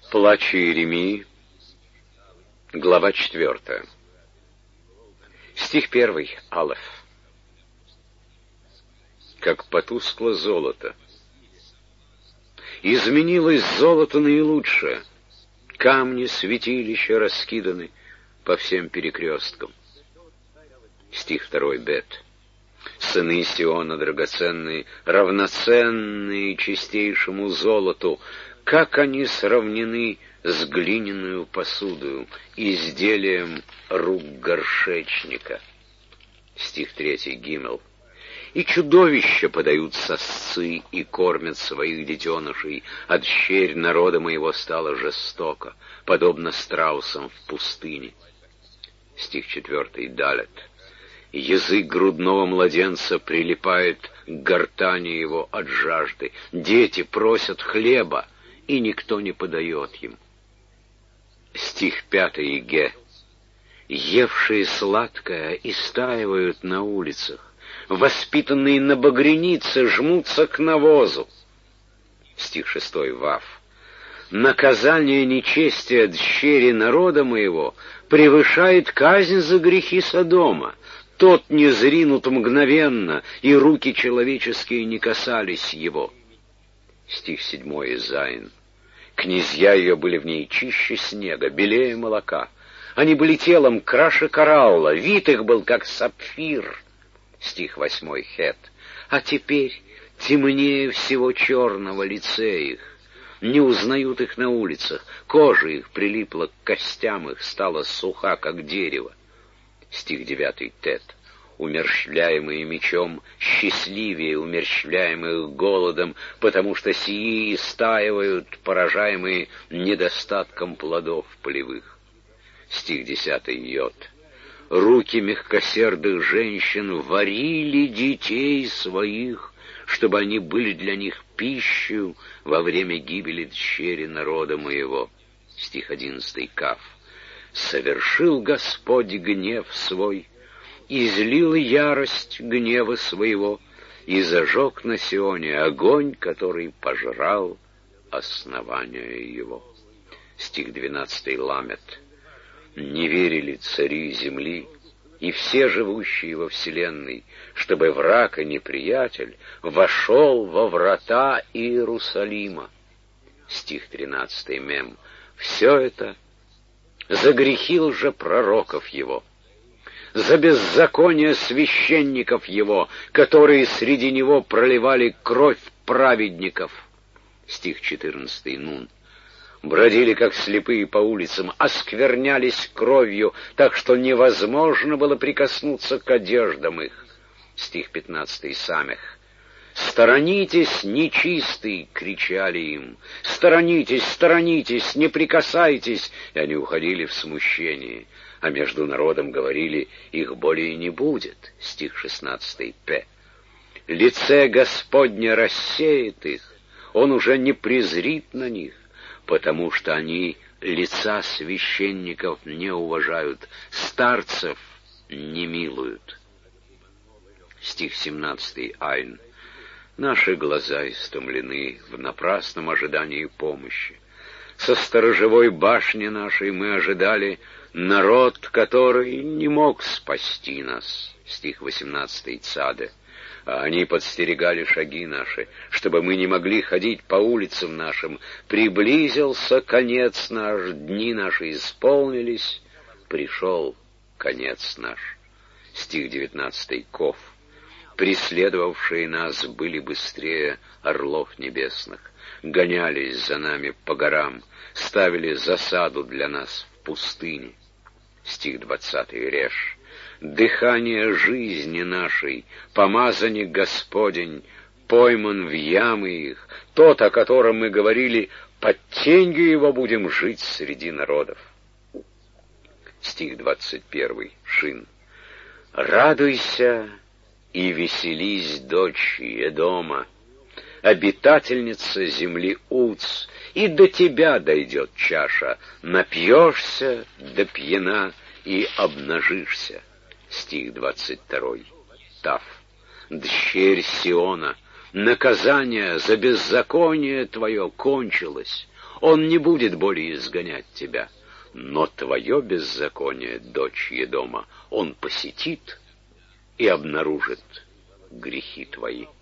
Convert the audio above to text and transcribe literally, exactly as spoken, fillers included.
Плач Иеремии, глава четвертая. Стих первый, Алеф. Как потускло золото. Изменилось золото наилучшее. Камни святилища раскиданы по всем перекресткам. Стих второй, Бет. Сыны Сиона драгоценные, равноценные чистейшему золоту, как они сравнены с глиняную посудою, изделием рук горшечника. Стих третий, Гимел. И чудовища подают сосцы и кормят своих детенышей, а дщерь народа моего стала жестоко, подобно страусам в пустыне. Стих четвертый, Далет. Язык грудного младенца прилипает к гортани его от жажды. Дети просят хлеба, и никто не подает им. Стих пятый, Ге. Евшие сладкое истаивают на улицах, воспитанные на багрянице жмутся к навозу. Стих шестой, Вав. Наказание нечестия дщери народа моего превышает казнь за грехи Содома. Тот не зринут мгновенно, и руки человеческие не касались его. Стих седьмой, Зайн. Князья ее были в ней чище снега, белее молока. Они были телом краше коралла, вид их был, как сапфир. Стих восьмой, Хет. А теперь темнее всего черного лице их. Не узнают их на улицах, кожа их прилипла к костям их, стала суха, как дерево. Стих девятый, Тет. Умерщвляемые мечом счастливее умерщвляемых голодом, потому что сии истаивают, поражаемые недостатком плодов полевых. Стих десятый, Йод. Руки мягкосердых женщин варили детей своих, чтобы они были для них пищей во время гибели дщери народа моего. Стих одиннадцатый, Каф. Совершил Господь гнев свой, излил ярость гнева своего, и зажег на Сионе огонь, который пожрал основание его. Стих двенадцатый, Ламет. Не верили цари земли и все живущие во вселенной, чтобы враг и неприятель вошел во врата Иерусалима. Стих тринадцатый, Мем. Все это за грехи лжепророков его, за беззаконие священников его, которые среди него проливали кровь праведников. Стих четырнадцатый, Нун. Бродили, как слепые, по улицам, осквернялись кровью, так что невозможно было прикоснуться к одеждам их. Стих пятнадцатый, Самех. «Сторонитесь, нечистый!» — кричали им. «Сторонитесь, сторонитесь, не прикасайтесь!» И они уходили в смущении. А между народом говорили: «Их более не будет». Стих шестнадцатый, П. «Лице Господне рассеет их, Он уже не презрит на них, потому что они лица священников не уважают, старцев не милуют». Стих семнадцатый, Айн. «Наши глаза истомлены в напрасном ожидании помощи. Со сторожевой башни нашей мы ожидали народ, который не мог спасти нас». Стих восемнадцатый, Цаде. «А они подстерегали шаги наши, чтобы мы не могли ходить по улицам нашим. Приблизился конец наш, дни наши исполнились, пришел конец наш». Стих девятнадцатый, Ков. «Преследовавшие нас были быстрее орлов небесных, гонялись за нами по горам, ставили засаду для нас в пустыне». Стих двадцатый, Реш. «Дыхание жизни нашей, помазанник Господень, пойман в ямы их, тот, о котором мы говорили, под тенью его будем жить среди народов». Стих двадцать первый, Шин. «Радуйся и веселись, дочь Едома, обитательница земли Уц, и до тебя дойдет чаша, напьешься до пьяна и обнажишься». Стих двадцать второй, Тав. «Дщерь Сиона, наказание за беззаконие твое кончилось. Он не будет более изгонять тебя. Но твое беззаконие, дочь Едома, он посетит и обнаружит грехи твои.